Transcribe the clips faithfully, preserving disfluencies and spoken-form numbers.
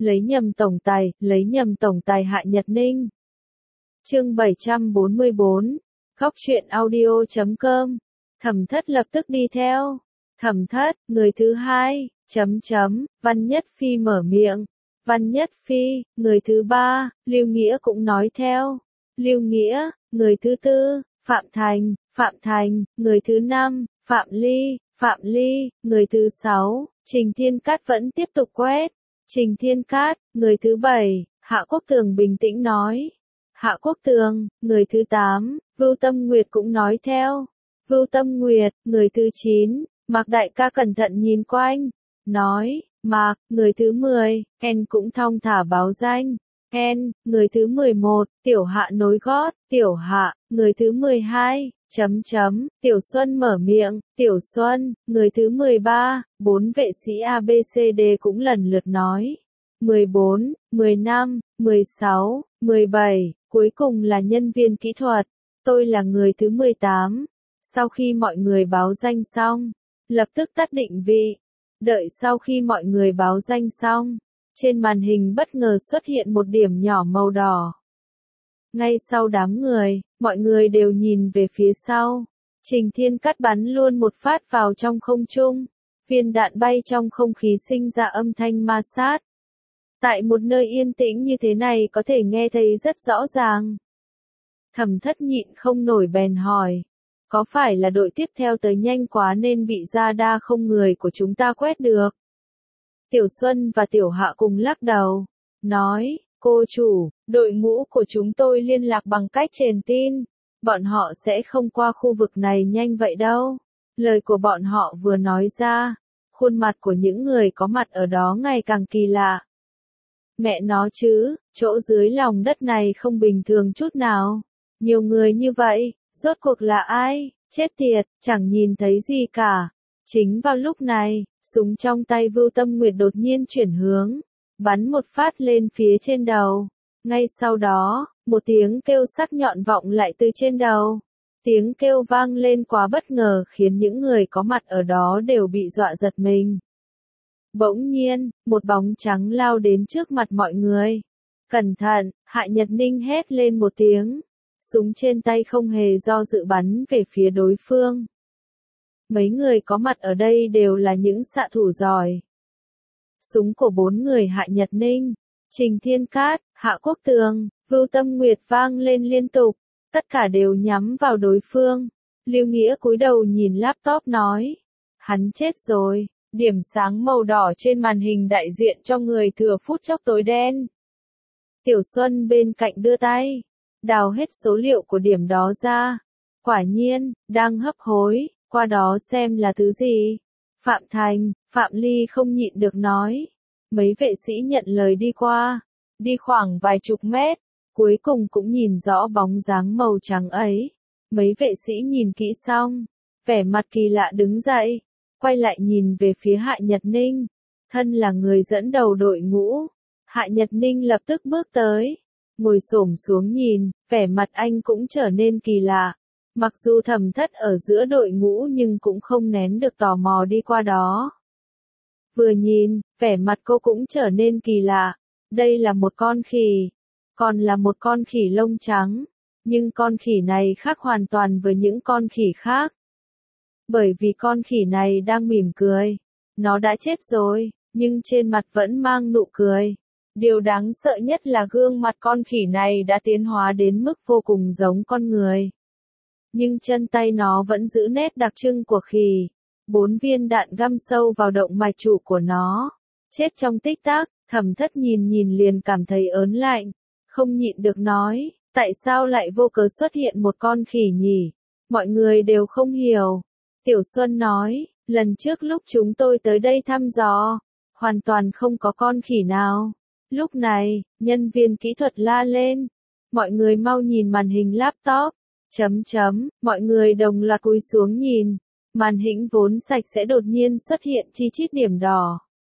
lấy nhầm tổng tài, lấy nhầm tổng tài Hạ Nhật Ninh. Chương bảy trăm bốn mươi bốn, Góc truyện audio chấm com. Thẩm Thất lập tức đi theo. Thẩm Thất, người thứ hai, chấm chấm, Văn Nhất Phi mở miệng. Văn Nhất Phi, người thứ ba, Lưu Nghĩa cũng nói theo. Lưu Nghĩa, người thứ tư, Phạm Thành, Phạm Thành, người thứ năm, Phạm Ly, Phạm Ly, người thứ sáu, Trình Thiên Cát vẫn tiếp tục quét. Trình Thiên Cát, người thứ bảy, Hạ Quốc Tường bình tĩnh nói. Hạ Quốc Tường, người thứ tám, Vưu Tâm Nguyệt cũng nói theo. Vưu Tâm Nguyệt, người thứ chín, Mạc Đại ca cẩn thận nhìn quanh, nói, Mạc, người thứ mười, En cũng thong thả báo danh. En, người thứ mười một, Tiểu Hạ nối gót, Tiểu Hạ, người thứ mười hai, chấm chấm, Tiểu Xuân mở miệng, Tiểu Xuân, người thứ mười ba, bốn vệ sĩ A B C D cũng lần lượt nói. mười bốn, mười lăm, mười sáu, mười bảy, cuối cùng là nhân viên kỹ thuật. Tôi là người thứ mười tám. Sau khi mọi người báo danh xong, lập tức tắt định vị. Đợi sau khi mọi người báo danh xong, trên màn hình bất ngờ xuất hiện một điểm nhỏ màu đỏ. Ngay sau đám người, mọi người đều nhìn về phía sau. Trình Thiên Cát bắn luôn một phát vào trong không trung. Viên đạn bay trong không khí sinh ra âm thanh ma sát. Tại một nơi yên tĩnh như thế này có thể nghe thấy rất rõ ràng. Thẩm Thất nhịn không nổi bèn hỏi. Có phải là đội tiếp theo tới nhanh quá nên bị radar không người của chúng ta quét được? Tiểu Xuân và Tiểu Hạ cùng lắc đầu. Nói, cô chủ, đội ngũ của chúng tôi liên lạc bằng cách truyền tin. Bọn họ sẽ không qua khu vực này nhanh vậy đâu. Lời của bọn họ vừa nói ra. Khuôn mặt của những người có mặt ở đó ngày càng kỳ lạ. Mẹ nó chứ, chỗ dưới lòng đất này không bình thường chút nào. Nhiều người như vậy, rốt cuộc là ai? Chết tiệt, chẳng nhìn thấy gì cả. Chính vào lúc này, súng trong tay Vưu Tâm Nguyệt đột nhiên chuyển hướng, bắn một phát lên phía trên đầu. Ngay sau đó, một tiếng kêu sắc nhọn vọng lại từ trên đầu. Tiếng kêu vang lên quá bất ngờ khiến những người có mặt ở đó đều bị dọa giật mình. Bỗng nhiên, một bóng trắng lao đến trước mặt mọi người. Cẩn thận, Hạ Nhật Ninh hét lên một tiếng. Súng trên tay không hề do dự bắn về phía đối phương. Mấy người có mặt ở đây đều là những xạ thủ giỏi. Súng của bốn người Hạ Nhật Ninh, Trình Thiên Cát, Hạ Quốc Tường, Vưu Tâm Nguyệt vang lên liên tục. Tất cả đều nhắm vào đối phương. Lưu Nghĩa cúi đầu nhìn laptop nói. Hắn chết rồi. Điểm sáng màu đỏ trên màn hình đại diện cho người thừa phút chốc tối đen. Tiểu Xuân bên cạnh đưa tay, đào hết số liệu của điểm đó ra. Quả nhiên, đang hấp hối, qua đó xem là thứ gì. Phạm Thành, Phạm Ly không nhịn được nói. Mấy vệ sĩ nhận lời đi qua, đi khoảng vài chục mét, cuối cùng cũng nhìn rõ bóng dáng màu trắng ấy. Mấy vệ sĩ nhìn kỹ xong, vẻ mặt kỳ lạ đứng dậy. Quay lại nhìn về phía Hạ Nhật Ninh, thân là người dẫn đầu đội ngũ. Hạ Nhật Ninh lập tức bước tới, ngồi xổm xuống nhìn, vẻ mặt anh cũng trở nên kỳ lạ. Mặc dù Thẩm Thất ở giữa đội ngũ nhưng cũng không nén được tò mò đi qua đó. Vừa nhìn, vẻ mặt cô cũng trở nên kỳ lạ. Đây là một con khỉ, còn là một con khỉ lông trắng, nhưng con khỉ này khác hoàn toàn với những con khỉ khác. Bởi vì con khỉ này đang mỉm cười. Nó đã chết rồi, nhưng trên mặt vẫn mang nụ cười. Điều đáng sợ nhất là gương mặt con khỉ này đã tiến hóa đến mức vô cùng giống con người. Nhưng chân tay nó vẫn giữ nét đặc trưng của khỉ. Bốn viên đạn găm sâu vào động mạch chủ của nó. Chết trong tích tắc, Thẩm Thất nhìn nhìn liền cảm thấy ớn lạnh. Không nhịn được nói, tại sao lại vô cớ xuất hiện một con khỉ nhỉ? Mọi người đều không hiểu. Tiểu Xuân nói, lần trước lúc chúng tôi tới đây thăm dò, hoàn toàn không có con khỉ nào. Lúc này, nhân viên kỹ thuật la lên. Mọi người mau nhìn màn hình laptop. Chấm chấm, mọi người đồng loạt cúi xuống nhìn. Màn hình vốn sạch sẽ đột nhiên xuất hiện chi chít điểm đỏ.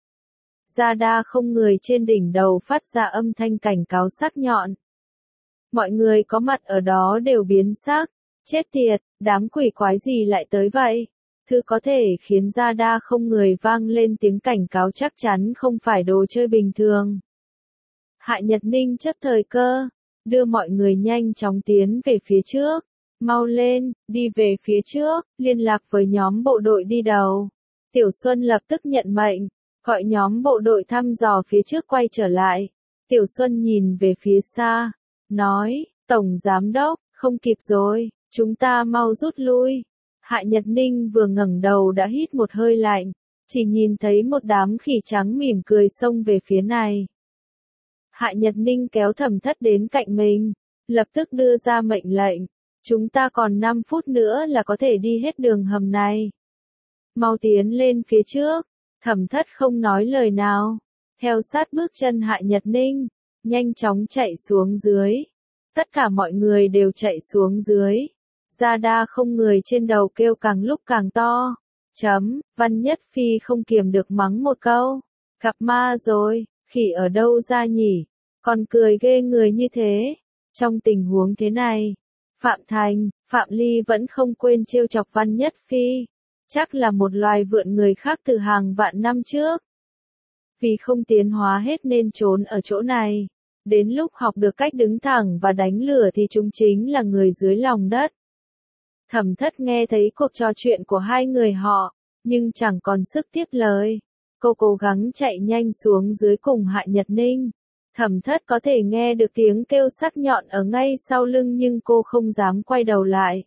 Radar không người trên đỉnh đầu phát ra âm thanh cảnh cáo sắc nhọn. Mọi người có mặt ở đó đều biến sắc. Chết tiệt, đám quỷ quái gì lại tới vậy? Thứ có thể khiến radar không người vang lên tiếng cảnh cáo chắc chắn không phải đồ chơi bình thường. Hạ Nhật Ninh chấp thời cơ, đưa mọi người nhanh chóng tiến về phía trước. Mau lên, đi về phía trước, liên lạc với nhóm bộ đội đi đầu. Tiểu Xuân lập tức nhận mệnh, gọi nhóm bộ đội thăm dò phía trước quay trở lại. Tiểu Xuân nhìn về phía xa, nói, Tổng Giám Đốc, không kịp rồi, chúng ta mau rút lui. Hạ Nhật Ninh vừa ngẩng đầu đã hít một hơi lạnh, chỉ nhìn thấy một đám khỉ trắng mỉm cười xông về phía này. Hạ Nhật Ninh kéo Thẩm Thất đến cạnh mình, lập tức đưa ra mệnh lệnh, chúng ta còn năm phút nữa là có thể đi hết đường hầm này. Mau tiến lên phía trước. Thẩm Thất không nói lời nào, theo sát bước chân Hạ Nhật Ninh, nhanh chóng chạy xuống dưới. Tất cả mọi người đều chạy xuống dưới. Gia Đa không người trên đầu kêu càng lúc càng to. Chấm, Văn Nhất Phi không kiềm được mắng một câu. Gặp ma rồi, khỉ ở đâu ra nhỉ? Còn cười ghê người như thế. Trong tình huống thế này, Phạm Thành, Phạm Ly vẫn không quên trêu chọc Văn Nhất Phi. Chắc là một loài vượn người khác từ hàng vạn năm trước. Vì không tiến hóa hết nên trốn ở chỗ này. Đến lúc học được cách đứng thẳng và đánh lửa thì chúng chính là người dưới lòng đất. Thẩm Thất nghe thấy cuộc trò chuyện của hai người họ, nhưng chẳng còn sức tiếp lời. Cô cố gắng chạy nhanh xuống dưới cùng Hạ Nhật Ninh. Thẩm Thất có thể nghe được tiếng kêu sắc nhọn ở ngay sau lưng nhưng cô không dám quay đầu lại.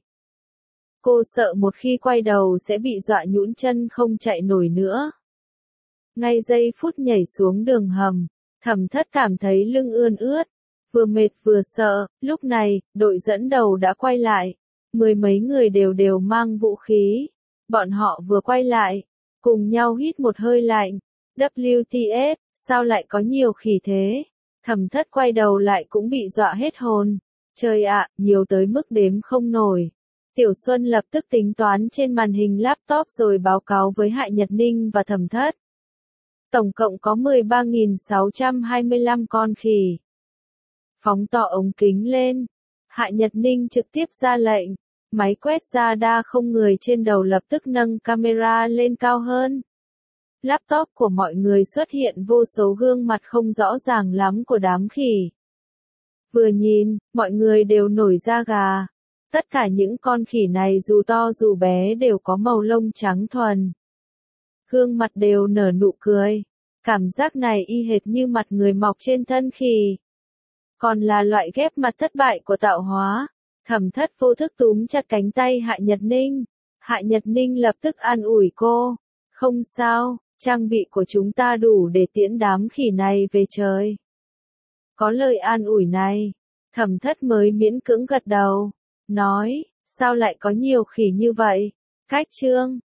Cô sợ một khi quay đầu sẽ bị dọa nhũn chân không chạy nổi nữa. Ngay giây phút nhảy xuống đường hầm, Thẩm Thất cảm thấy lưng ươn ướt, vừa mệt vừa sợ. Lúc này, đội dẫn đầu đã quay lại. Mười mấy người đều đều mang vũ khí. Bọn họ vừa quay lại, cùng nhau hít một hơi lạnh. W T S, sao lại có nhiều khỉ thế? Thẩm Thất quay đầu lại cũng bị dọa hết hồn. Trời ạ, nhiều tới mức đếm không nổi. Tiểu Xuân lập tức tính toán trên màn hình laptop rồi báo cáo với Hạ Nhật Ninh và Thẩm Thất. Tổng cộng có mười ba nghìn sáu trăm hai mươi lăm con khỉ. Phóng to ống kính lên. Hạ Nhật Ninh trực tiếp ra lệnh. Máy quét ra đa không người trên đầu lập tức nâng camera lên cao hơn. Laptop của mọi người xuất hiện vô số gương mặt không rõ ràng lắm của đám khỉ. Vừa nhìn, mọi người đều nổi da gà. Tất cả những con khỉ này dù to dù bé đều có màu lông trắng thuần. Gương mặt đều nở nụ cười. Cảm giác này y hệt như mặt người mọc trên thân khỉ. Còn là loại ghép mặt thất bại của tạo hóa. Thẩm Thất vô thức túm chặt cánh tay Hạ Nhật Ninh. Hạ Nhật Ninh lập tức an ủi cô. Không sao, trang bị của chúng ta đủ để tiễn đám khỉ này về trời. Có lời an ủi này, Thẩm Thất mới miễn cưỡng gật đầu. Nói, sao lại có nhiều khỉ như vậy? Cách chương